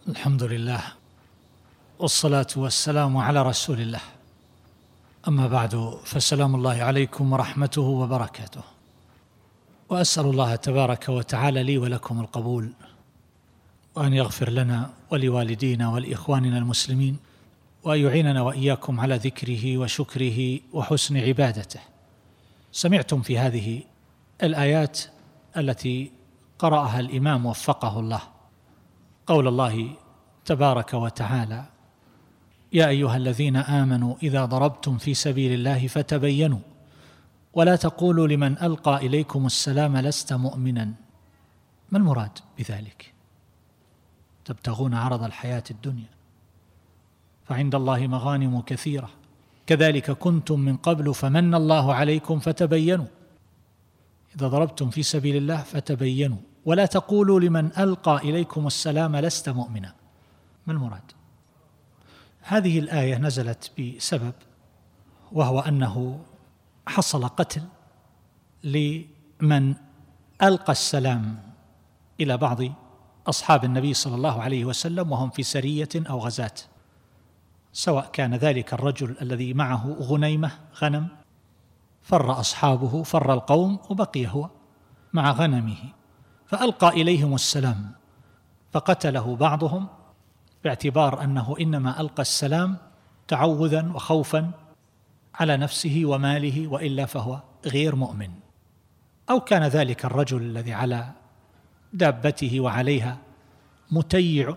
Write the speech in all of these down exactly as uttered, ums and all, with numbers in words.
الحمد لله والصلاة والسلام على رسول الله. أما بعد، فسلام الله عليكم ورحمته وبركاته، وأسأل الله تبارك وتعالى لي ولكم القبول، وأن يغفر لنا ولوالدينا ولإخواننا المسلمين، وأن يعيننا وإياكم على ذكره وشكره وحسن عبادته. سمعتم في هذه الآيات التي قرأها الإمام وفقه الله قول الله تبارك وتعالى: يا أيها الذين آمنوا إذا ضربتم في سبيل الله فتبينوا ولا تقولوا لمن ألقى إليكم السلام لست مؤمنا. ما المراد بذلك؟ تبتغون عرض الحياة الدنيا فعند الله مغانم كثيرة، كذلك كنتم من قبل فمن الله عليكم فتبينوا. إذا ضربتم في سبيل الله فتبينوا ولا تقولوا لمن ألقى إليكم السلام لست مؤمنا. ما المراد؟ هذه الآية نزلت بسبب، وهو أنه حصل قتل لمن ألقى السلام إلى بعض أصحاب النبي صلى الله عليه وسلم وهم في سرية أو غزاة، سواء كان ذلك الرجل الذي معه غنيمة غنم فر أصحابه، فر القوم وبقي هو مع غنمه، فألقى إليهم السلام فقتله بعضهم باعتبار أنه إنما ألقى السلام تعوذا وخوفا على نفسه وماله، وإلا فهو غير مؤمن. أو كان ذلك الرجل الذي على دابته وعليها متيع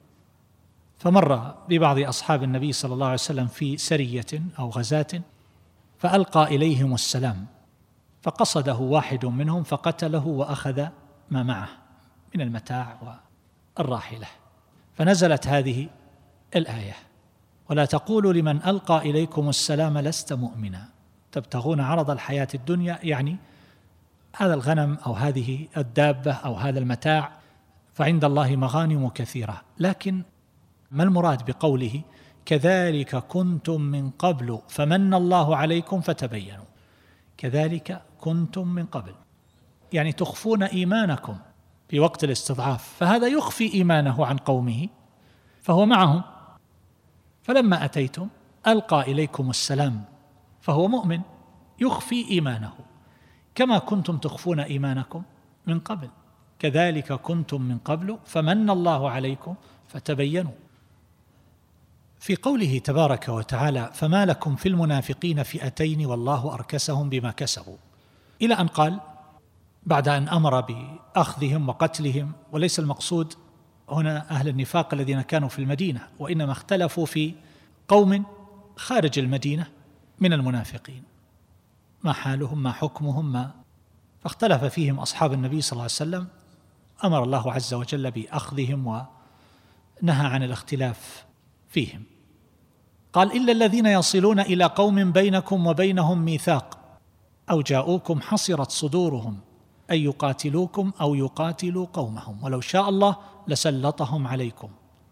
فمر ببعض أصحاب النبي صلى الله عليه وسلم في سرية أو غزاة فألقى إليهم السلام فقصده واحد منهم فقتله وأخذ ما معه من المتاع والراحلة، فنزلت هذه الآية: ولا تقولوا لمن ألقى إليكم السلام لست مؤمنا. تبتغون عرض الحياة الدنيا، يعني هذا الغنم أو هذه الدابة أو هذا المتاع فعند الله مغانم كثيرة. لكن ما المراد بقوله كذلك كنتم من قبل فمن الله عليكم فتبينوا؟ كذلك كنتم من قبل يعني تخفون إيمانكم في وقت الاستضعاف، فهذا يخفي إيمانه عن قومه فهو معهم، فلما أتيتم ألقى إليكم السلام فهو مؤمن يخفي إيمانه كما كنتم تخفون إيمانكم من قبل. كذلك كنتم من قبل فمن الله عليكم فتبينوا. في قوله تبارك وتعالى: فما لكم في المنافقين فئتين والله أركسهم بما كسبوا، إلى أن قال بعد أن أمر بأخذهم وقتلهم، وليس المقصود هنا أهل النفاق الذين كانوا في المدينة، وإنما اختلفوا في قوم خارج المدينة من المنافقين، ما حالهم ما حكمهم ما فاختلف فيهم أصحاب النبي صلى الله عليه وسلم، أمر الله عز وجل بأخذهم ونهى عن الاختلاف فيهم. قال: إلا الذين يصلون إلى قوم بينكم وبينهم ميثاق أو جاءوكم حصرت صدورهم أن يقاتلوكم أو يقاتلوا قومهم ولو شاء الله لسلطهم عليكم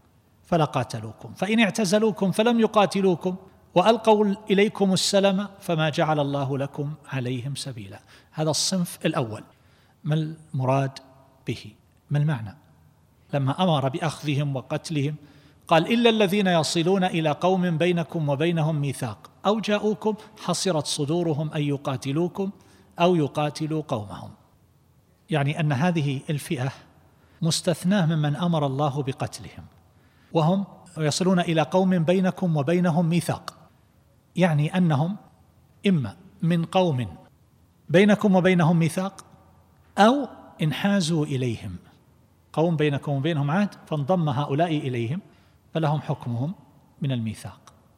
فلقاتلوكم فإن اعتزلوكم فلم يقاتلوكم وألقوا إليكم السلام فما جعل الله لكم عليهم سبيلا. هذا الصنف الأول. ما المراد به؟ ما المعنى لما أمر بأخذهم وقتلهم؟ قال: إلا الذين يصلون إلى قوم بينكم وبينهم ميثاق أو جاءوكم حصرت صدورهم أن يقاتلوكم أو يقاتلوا قومهم، يعني أن هذه الفئة مستثناة ممن أمر الله بقتلهم، وهم يصلون إلى قوم بينكم وبينهم ميثاق، يعني أنهم إما من قوم بينكم وبينهم ميثاق أو انحازوا إليهم، قوم بينكم وبينهم عهد فانضم هؤلاء إليهم فلهم حكمهم من الميثاق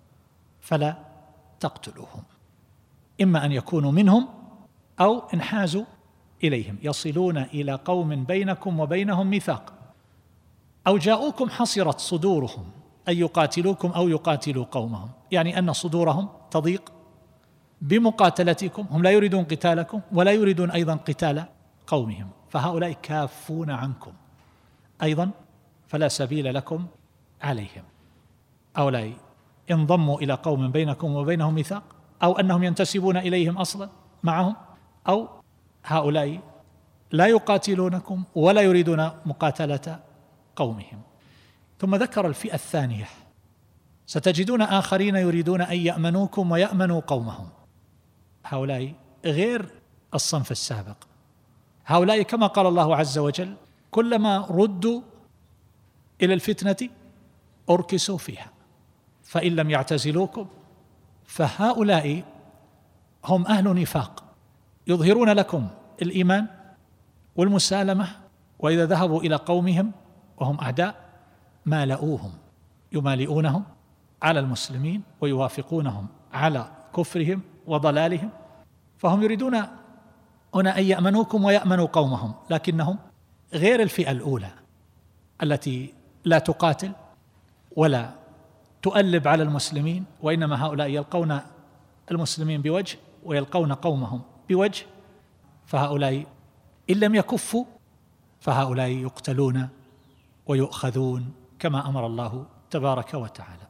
فلا تقتلوهم. إما أن يكونوا منهم أو انحازوا إليهم، يصلون إلى قوم بينكم وبينهم ميثاق أو جاءوكم حصرت صدورهم أن يقاتلوكم أو يقاتلوا قومهم، يعني أن صدورهم تضيق بمقاتلتكم، هم لا يريدون قتالكم ولا يريدون أيضا قتال قومهم، فهؤلاء كافون عنكم أيضا فلا سبيل لكم عليهم. هؤلاء انضموا إلى قوم بينكم وبينهم ميثاق، أو أنهم ينتسبون إليهم أصلا معهم، أو هؤلاء لا يقاتلونكم ولا يريدون مقاتلة قومهم. ثم ذكر الفئة الثانية: ستجدون آخرين يريدون أن يأمنوكم ويأمنوا قومهم. هؤلاء غير الصنف السابق. هؤلاء كما قال الله عز وجل: كلما ردوا إلى الفتنة أركسوا فيها فإن لم يعتزلوكم. فهؤلاء هم أهل نفاق، يظهرون لكم الإيمان والمسالمة، وإذا ذهبوا إلى قومهم وهم أعداء مالؤوهم، يمالئونهم على المسلمين ويوافقونهم على كفرهم وضلالهم. فهم يريدون هنا أن يأمنوكم ويأمنوا قومهم، لكنهم غير الفئة الأولى التي لا تقاتل ولا تؤلب على المسلمين، وإنما هؤلاء يلقون المسلمين بوجه ويلقون قومهم بوجه. فهؤلاء إن لم يكفوا فهؤلاء يقتلون ويؤخذون كما أمر الله تبارك وتعالى: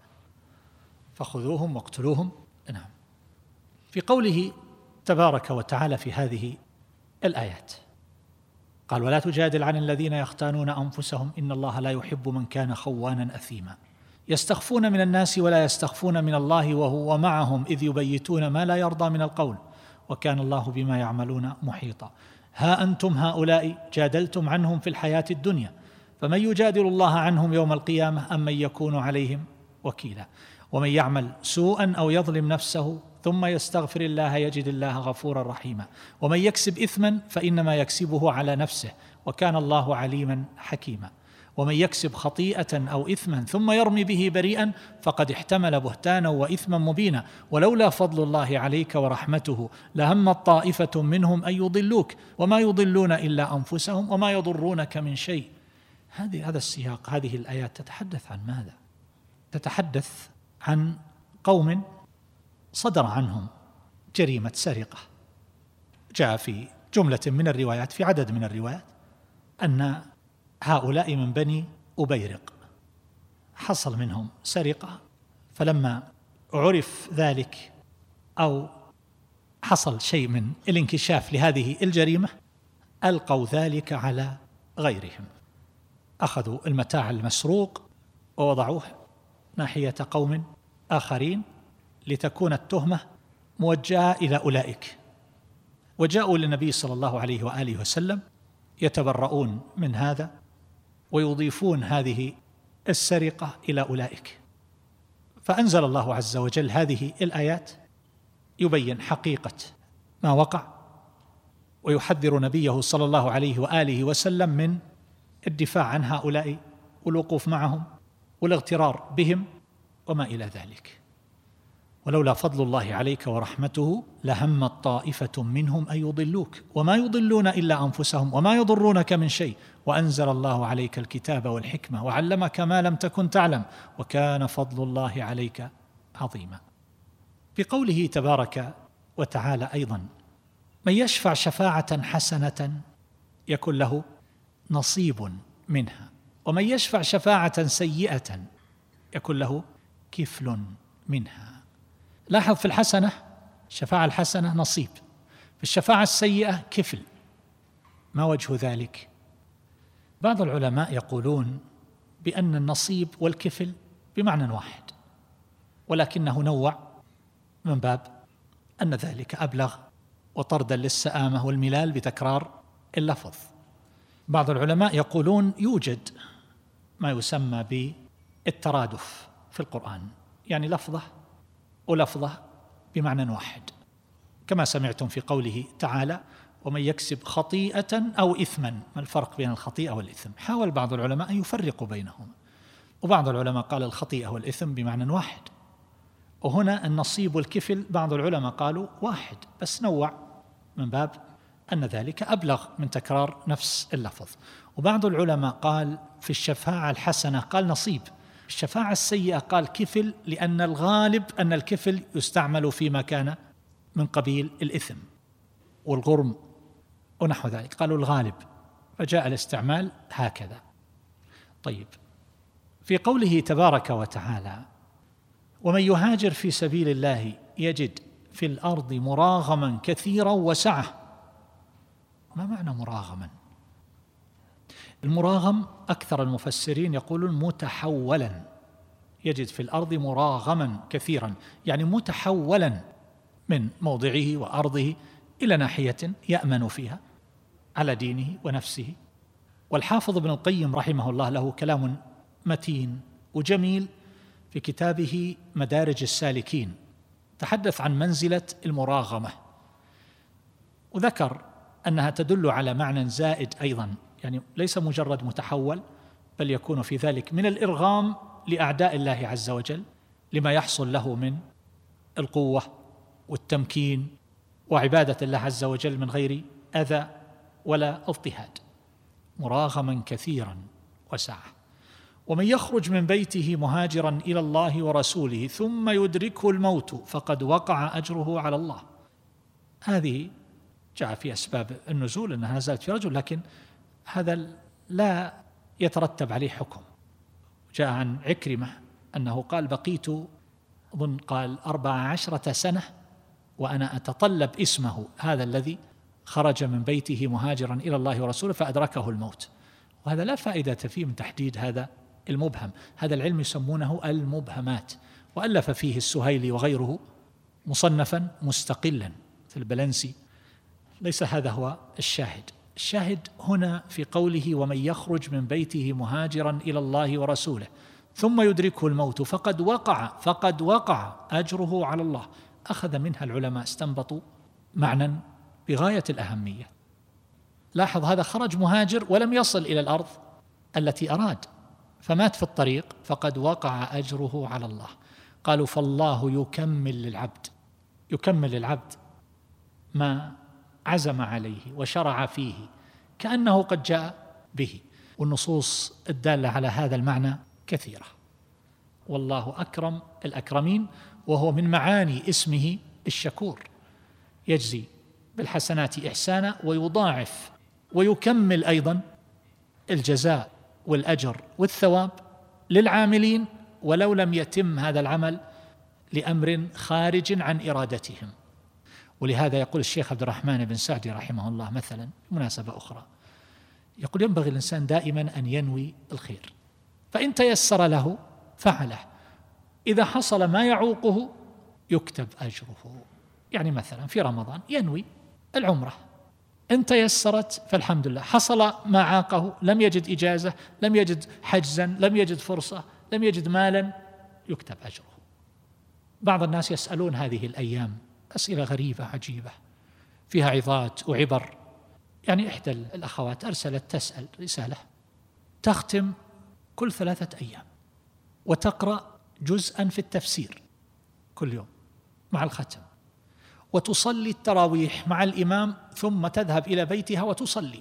فخذوهم واقتلوهم. نعم. في قوله تبارك وتعالى في هذه الآيات قال: ولا تجادل عن الذين يختانون أنفسهم إن الله لا يحب من كان خوانا أثيما يستخفون من الناس ولا يستخفون من الله وهو معهم إذ يبيتون ما لا يرضى من القول وكان الله بما يعملون محيطا. ها أنتم هؤلاء جادلتم عنهم في الحياة الدنيا فمن يجادل الله عنهم يوم القيامة أم من يكون عليهم وكيلا ومن يعمل سوءا أو يظلم نفسه ثم يستغفر الله يجد الله غفورا رحيما ومن يكسب إثما فإنما يكسبه على نفسه وكان الله عليما حكيما ومن يكسب خطيئة أو إثما ثم يرمي به بريئا فقد احتمل بهتانا وإثما مبينا ولولا فضل الله عليك ورحمته لهمت طائفة منهم أن يضلوك وما يضلون إلا أنفسهم وما يضرونك من شيء. هذه هذا السياق، هذه الآيات تتحدث عن ماذا؟ تتحدث عن قوم صدر عنهم جريمة سرقة. جاء في جملة من الروايات، في عدد من الروايات، أن هؤلاء من بني أبيرق حصل منهم سرقة، فلما عرف ذلك أو حصل شيء من الانكشاف لهذه الجريمة ألقوا ذلك على غيرهم، أخذوا المتاع المسروق ووضعوه ناحية قوم آخرين لتكون التهمة موجهة إلى أولئك، وجاءوا للنبي صلى الله عليه وآله وسلم يتبرؤون من هذا ويضيفون هذه السرقة إلى أولئك. فأنزل الله عز وجل هذه الآيات يبين حقيقة ما وقع ويحذر نبيه صلى الله عليه وآله وسلم من الدفاع عن هؤلاء والوقوف معهم والاغترار بهم وما إلى ذلك. ولولا فضل الله عليك ورحمته لهمت طائفة منهم أن يضلوك وما يضلون إلا أنفسهم وما يضرونك من شيء وأنزل الله عليك الكتاب والحكمة وعلمك ما لم تكن تعلم وكان فضل الله عليك عظيما. في قوله تبارك وتعالى أيضا: من يشفع شفاعة حسنة يكن له نصيب منها ومن يشفع شفاعة سيئة يكن له كفل منها. لاحظ، في الحسنة الشفاعة الحسنة نصيب، في الشفاعة السيئة كفل. ما وجه ذلك؟ بعض العلماء يقولون بأن النصيب والكفل بمعنى واحد، ولكنه نوع من باب أن ذلك أبلغ وطردا للسآمة والملال بتكرار اللفظ. بعض العلماء يقولون يوجد ما يسمى بالترادف في القرآن، يعني لفظة ولفظة بمعنى واحد، كما سمعتم في قوله تعالى: ومن يكسب خطيئة أو إثما. ما الفرق بين الخطيئة والإثم؟ حاول بعض العلماء أن يفرقوا بينهما، وبعض العلماء قال الخطيئة والإثم بمعنى واحد، وهنا النصيب والكفل بعض العلماء قالوا واحد بس نوع من باب أن ذلك أبلغ من تكرار نفس اللفظ. وبعض العلماء قال في الشفاعة الحسنة قال نصيب، الشفاعة السيئة قال كفل، لأن الغالب أن الكفل يستعمل فيما كان من قبيل الإثم والغرم ونحو ذلك، قالوا الغالب، فجاء الاستعمال هكذا. طيب، في قوله تبارك وتعالى: ومن يهاجر في سبيل الله يجد في الأرض مراغما كثيرا وسعة. ما معنى مراغما؟ المراغم أكثر المفسرين يقولون متحولا، يجد في الأرض مراغما كثيرا، يعني متحولا من موضعه وأرضه إلى ناحية يأمن فيها على دينه ونفسه. والحافظ ابن القيم رحمه الله له كلام متين وجميل في كتابه مدارج السالكين، تحدث عن منزلة المراغمة، وذكر أنها تدل على معنى زائد أيضا، يعني ليس مجرد متحول، بل يكون في ذلك من الإرغام لأعداء الله عز وجل لما يحصل له من القوة والتمكين وعبادة الله عز وجل من غير أذى ولا اضطهاد. مراغما كثيرا وسعة. ومن يخرج من بيته مهاجرا إلى الله ورسوله ثم يدركه الموت فقد وقع أجره على الله. هذه جاء في أسباب النزول أنها نزلت في رجل، لكن هذا لا يترتب عليه حكم. جاء عن عكرمة أنه قال بقيت أظن قال أربع عشرة سنة وأنا أتطلب اسمه هذا الذي خرج من بيته مهاجرا إلى الله ورسوله فأدركه الموت. وهذا لا فائدة فيه من تحديد هذا المبهم، هذا العلم يسمونه المبهمات، وألف فيه السهيلي وغيره مصنفا مستقلا في البلنسي. ليس هذا هو الشاهد. الشاهد هنا في قوله ومن يخرج من بيته مهاجرا إلى الله ورسوله ثم يدركه الموت فقد وقع فقد وقع أجره على الله. أخذ منها العلماء استنبطوا معنى بغاية الأهمية. لاحظ هذا خرج مهاجر ولم يصل إلى الأرض التي أراد فمات في الطريق، فقد وقع أجره على الله. قالوا فالله يكمل للعبد يكمل للعبد ما عزم عليه وشرع فيه كأنه قد جاء به. والنصوص الدالة على هذا المعنى كثيرة. والله أكرم الأكرمين، وهو من معاني اسمه الشكور، يجزي بالحسنات إحسانا ويضاعف ويكمل أيضا الجزاء والأجر والثواب للعاملين ولو لم يتم هذا العمل لأمر خارج عن إرادتهم. ولهذا يقول الشيخ عبد الرحمن بن سعدي رحمه الله مثلا مناسبة أخرى، يقول ينبغي الإنسان دائما أن ينوي الخير، فإن تيسر له فعله، إذا حصل ما يعوقه يكتب أجره. يعني مثلا في رمضان ينوي العمرة، إن تيسرت فالحمد لله، حصل ما عاقه، لم يجد إجازة، لم يجد حجزا، لم يجد فرصة، لم يجد مالا، يكتب أجره. بعض الناس يسألون هذه الأيام أسئلة غريبة عجيبة فيها عظات وعبر. يعني إحدى الأخوات أرسلت تسأل رسالة تختم كل ثلاثة أيام وتقرأ جزءا في التفسير كل يوم مع الختم، وتصلي التراويح مع الإمام ثم تذهب إلى بيتها وتصلي.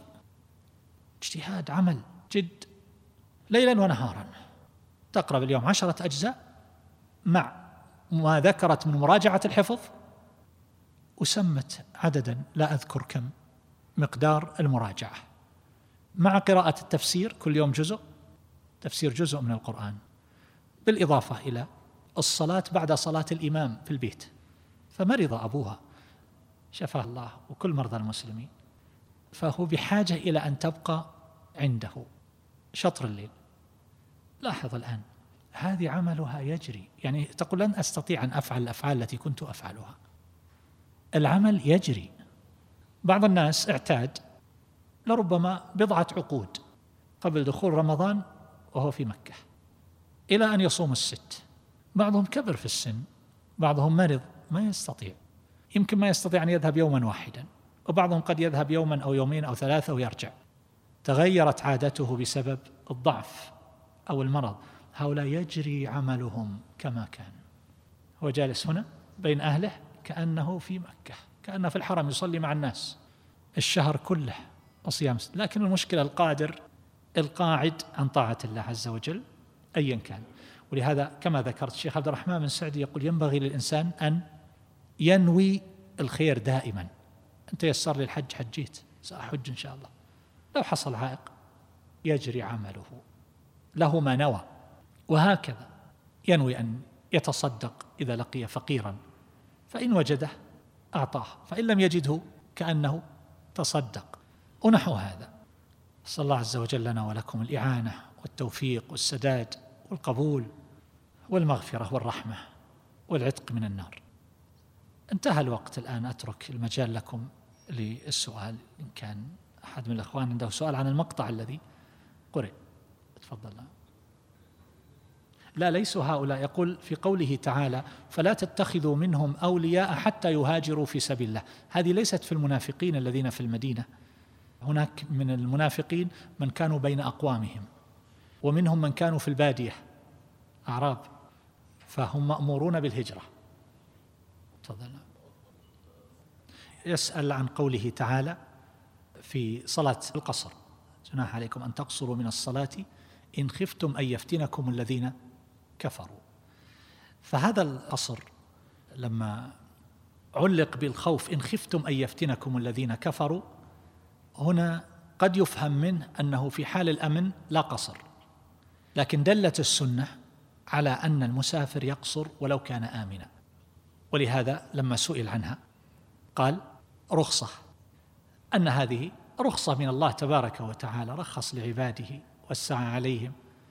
اجتهاد، عمل جد، ليلا ونهارا. تقرأ باليوم عشرة أجزاء مع ما ذكرت من مراجعة الحفظ، وسمت عددا لا أذكر كم مقدار المراجعة، مع قراءة التفسير كل يوم جزء، تفسير جزء من القرآن، بالإضافة إلى الصلاة بعد صلاة الإمام في البيت. فمرض أبوها شفاه الله وكل مرضى المسلمين، فهو بحاجة إلى أن تبقى عنده شطر الليل. لاحظ الآن هذه عملها يجري، يعني تقول لن أستطيع أن أفعل الأفعال التي كنت أفعلها، العمل يجري. بعض الناس اعتاد لربما بضعة عقود قبل دخول رمضان وهو في مكة إلى أن يصوم الست. بعضهم كبر في السن، بعضهم مرض ما يستطيع، يمكن ما يستطيع أن يذهب يوما واحدا، وبعضهم قد يذهب يوما أو يومين أو ثلاثة ويرجع. تغيرت عادته بسبب الضعف أو المرض. هؤلاء يجري عملهم كما كان، هو جالس هنا بين أهله كأنه في مكة، كأنه في الحرم يصلي مع الناس الشهر كله وصيام. لكن المشكلة القادر القاعد عن طاعة الله عز وجل أيا كان. ولهذا كما ذكرت الشيخ عبد الرحمن بن سعدي يقول ينبغي للإنسان أن ينوي الخير دائما. أنت يسر لي الحج حجيت، سأحج إن شاء الله. لو حصل عائق يجري عمله، له ما نوى. وهكذا ينوي أن يتصدق إذا لقي فقيرا، فإن وجده أعطاه، فإن لم يجده كأنه تصدق ونحو هذا. صلى الله عز وجل لنا ولكم الإعانة والتوفيق والسداد والقبول والمغفرة والرحمة والعتق من النار. انتهى الوقت الآن، أترك المجال لكم للسؤال إن كان أحد من الأخوان عنده سؤال عن المقطع الذي قرئ. تفضل. لا، ليسوا هؤلاء. يقول في قوله تعالى فلا تتخذوا منهم أولياء حتى يهاجروا في سبيل الله، هذه ليست في المنافقين الذين في المدينة. هناك من المنافقين من كانوا بين أقوامهم، ومنهم من كانوا في البادية أعراب، فهم مأمورون بالهجرة. تفضل. يسأل عن قوله تعالى في صلاة القصر جناح عليكم أن تقصروا من الصلاة إن خفتم أن يفتنكم الذين كفروا. فهذا القصر لما علق بالخوف إن خفتم أن يفتنكم الذين كفروا، هنا قد يفهم منه أنه في حال الأمن لا قصر، لكن دلت السنة على أن المسافر يقصر ولو كان آمنا، ولهذا لما سئل عنها قال رخصة، أن هذه رخصة من الله تبارك وتعالى، رخص لعباده وسع عليهم.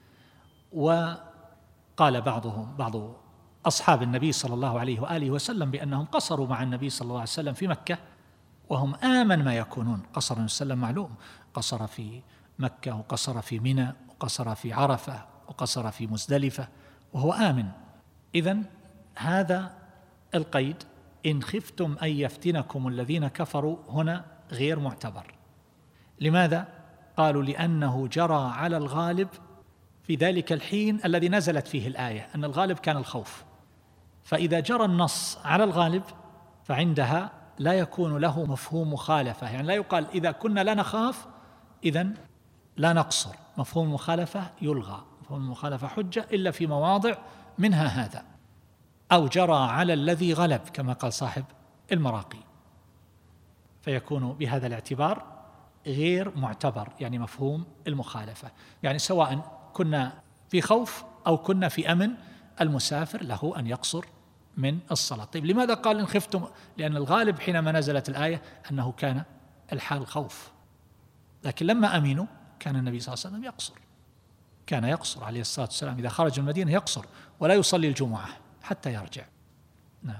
وقال بعضهم بعض أصحاب النبي صلى الله عليه وآله وسلم بأنهم قصروا مع النبي صلى الله عليه وسلم في مكة وهم آمن ما يكونون. قصر النبي صلى الله عليه وسلم معلوم، قصر في مكة وقصر في منى وقصر في عرفة وقصر في مزدلفة وهو آمن. إذن هذا القيد إن خفتم أن يفتنكم الذين كفروا هنا غير معتبر. لماذا؟ قالوا لأنه جرى على الغالب في ذلك الحين الذي نزلت فيه الآية، أن الغالب كان الخوف، فإذا جرى النص على الغالب فعندها لا يكون له مفهوم مخالفة، يعني لا يقال إذا كنا لا نخاف إذن لا نقصر، مفهوم المخالفة يلغى، مفهوم المخالفة حجة إلا في مواضع منها هذا، أو جرى على الذي غلب كما قال صاحب المراقي، فيكون بهذا الاعتبار غير معتبر، يعني مفهوم المخالفة. يعني سواء كنا في خوف أو كنا في أمن المسافر له أن يقصر من الصلاة. طيب لماذا قال إن خفتم؟ لأن الغالب حينما نزلت الآية أنه كان الحال خوف، لكن لما أمنوا كان النبي صلى الله عليه وسلم يقصر، كان يقصر عليه الصلاة والسلام إذا خرج من المدينة يقصر ولا يصلي الجمعة حتى يرجع. نعم.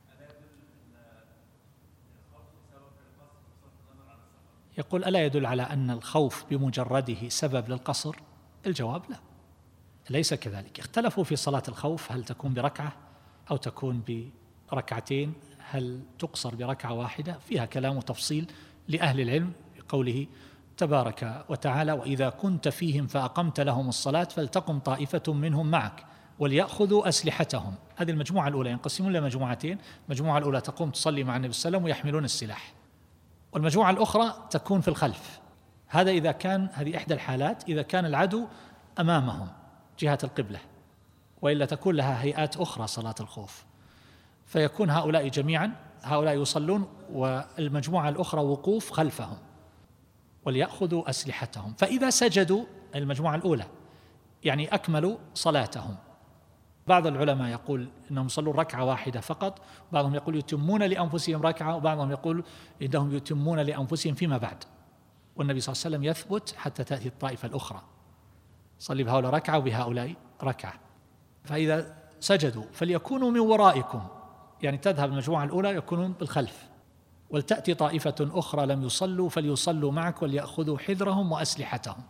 يقول ألا يدل على أن الخوف بمجرده سبب للقصر؟ الجواب لا، ليس كذلك. اختلفوا في صلاة الخوف، هل تكون بركعة أو تكون بركعتين، هل تقصر بركعة واحدة؟ فيها كلام وتفصيل لأهل العلم بقوله تبارك وتعالى وإذا كنت فيهم فأقمت لهم الصلاة فلتقم طائفة منهم معك وليأخذوا أسلحتهم. هذه المجموعة الأولى ينقسمون لمجموعتين، المجموعة الأولى تقوم تصلي مع النبي صلى الله عليه وسلم ويحملون السلاح، والمجموعة الأخرى تكون في الخلف. هذا إذا كان، هذه إحدى الحالات إذا كان العدو أمامهم جهة القبلة، وإلا تكون لها هيئات أخرى صلاة الخوف، فيكون هؤلاء جميعا هؤلاء يصلون والمجموعة الأخرى وقوف خلفهم وليأخذوا أسلحتهم. فإذا سجدوا المجموعة الأولى يعني أكملوا صلاتهم. بعض العلماء يقول إنهم يصلون ركعة واحدة فقط، بعضهم يقول يتمون لأنفسهم ركعة، وبعضهم يقول إنهم يتمون لأنفسهم فيما بعد، والنبي صلى الله عليه وسلم يثبت حتى تأتي الطائفة الأخرى، صلي بهؤلاء ركعة وبهؤلاء ركعة. فإذا سجدوا فليكونوا من ورائكم، يعني تذهب المجموعة الأولى يكونون بالخلف، ولتأتي طائفة أخرى لم يصلوا فليصلوا معك وليأخذوا حذرهم وأسلحتهم.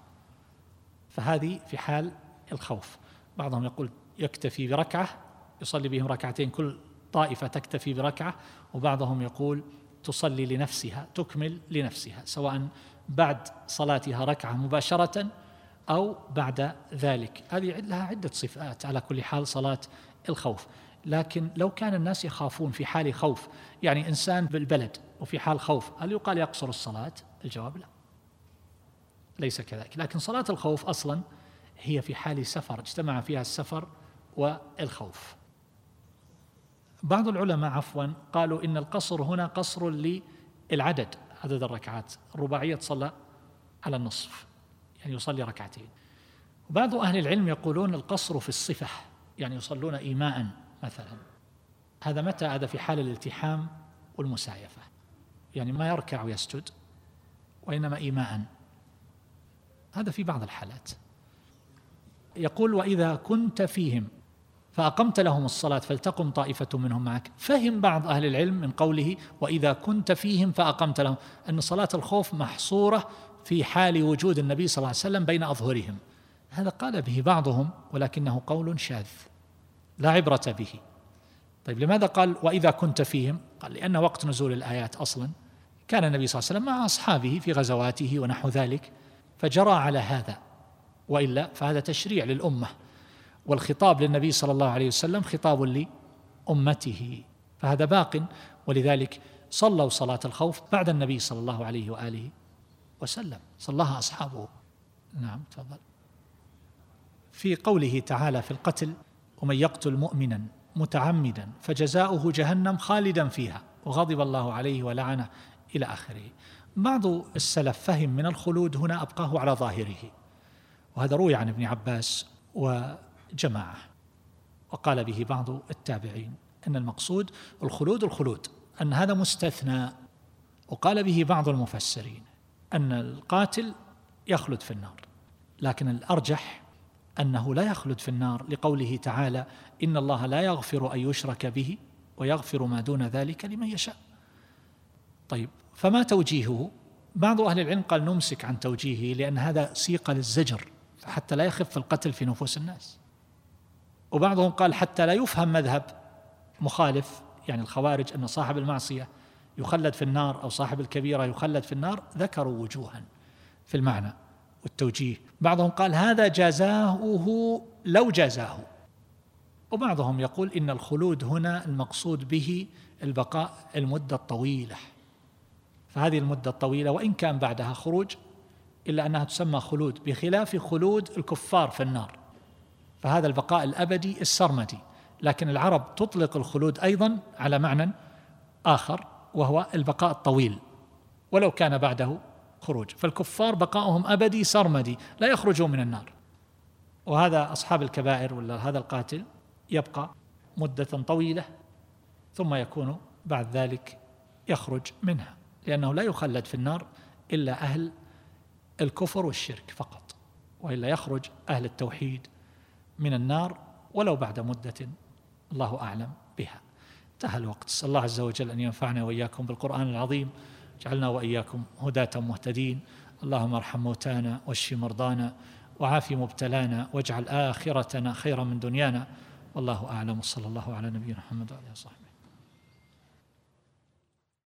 فهذه في حال الخوف. بعضهم يقول يكتفي بركعة يصلي بهم ركعتين، كل طائفة تكتفي بركعة، وبعضهم يقول تصلي لنفسها تكمل لنفسها، سواء بعد صلاتها ركعة مباشرة أو بعد ذلك. هذه لها عدة صفات على كل حال صلاة الخوف. لكن لو كان الناس يخافون في حال خوف، يعني إنسان بالبلد وفي حال خوف، هل يقال يقصر الصلاة؟ الجواب لا، ليس كذلك. لكن صلاة الخوف أصلا هي في حال سفر اجتمع فيها السفر والخوف. بعض العلماء عفوا قالوا إن القصر هنا قصر للعدد، عدد الركعات، الرباعية تصلى على النصف، يعني يصلي ركعتين. وبعض أهل العلم يقولون القصر في الصفة، يعني يصلون إيماء مثلا. هذا متى؟ هذا في حال الالتحام والمسايفة، يعني ما يركع ويسجد وإنما إيماء، هذا في بعض الحالات. يقول وإذا كنت فيهم فأقمت لهم الصلاة فلتقم طائفة منهم معك. فهم بعض أهل العلم من قوله وإذا كنت فيهم فأقمت لهم أن صلاة الخوف محصورة في حال وجود النبي صلى الله عليه وسلم بين أظهرهم. هذا قال به بعضهم ولكنه قول شاذ لا عبرة به. طيب لماذا قال وإذا كنت فيهم؟ قال لأن وقت نزول الآيات أصلا كان النبي صلى الله عليه وسلم مع أصحابه في غزواته ونحو ذلك فجرى على هذا، وإلا فهذا تشريع للأمة، والخطاب للنبي صلى الله عليه وسلم خطاب لأمته، فهذا باق. ولذلك صلوا صلاة الخوف بعد النبي صلى الله عليه وآله وسلم، صلاها أصحابه. نعم تفضل. في قوله تعالى في القتل ومن يقتل مؤمنا متعمدا فجزاؤه جهنم خالدا فيها وغضب الله عليه ولعنه إلى آخره. بعض السلف فهم من الخلود هنا أبقاه على ظاهره، وهذا روي عن ابن عباس وجماعة، وقال به بعض التابعين أن المقصود الخلود الخلود، أن هذا مستثنى. وقال به بعض المفسرين أن القاتل يخلد في النار، لكن الأرجح أنه لا يخلد في النار لقوله تعالى إن الله لا يغفر أن يشرك به ويغفر ما دون ذلك لمن يشاء. طيب فما توجيهه؟ بعض أهل العلم قال نمسك عن توجيهه لأن هذا سيق للزجر حتى لا يخف القتل في نفوس الناس، وبعضهم قال حتى لا يفهم مذهب مخالف، يعني الخوارج أن صاحب المعصية يخلد في النار أو صاحب الكبيرة يخلد في النار، ذكروا وجوها في المعنى والتوجيه. بعضهم قال هذا جزاؤه لو جازاه، وبعضهم يقول إن الخلود هنا المقصود به البقاء المدة الطويلة، فهذه المدة الطويلة وإن كان بعدها خروج إلا أنها تسمى خلود، بخلاف خلود الكفار في النار، فهذا البقاء الأبدي السرمدي. لكن العرب تطلق الخلود أيضا على معنى آخر وهو البقاء الطويل ولو كان بعده خروج، فالكفار بقاؤهم أبدي سرمدي لا يخرجون من النار، وهذا أصحاب الكبائر ولا هذا القاتل يبقى مدة طويلة ثم يكون بعد ذلك يخرج منها، لأنه لا يخلد في النار إلا أهل الكفر والشرك فقط، وإلا يخرج أهل التوحيد من النار ولو بعد مدة الله أعلم بها. انتهى الوقت. أسأل الله عز وجل أن ينفعنا وإياكم بالقرآن العظيم، جعلنا وإياكم هداة مهتدين. اللهم ارحم موتانا واشف مرضانا وعاف مبتلانا واجعل آخرتنا خيرا من دنيانا، والله أعلم. صلى الله على نبينا محمد وعلى آله وصحبه.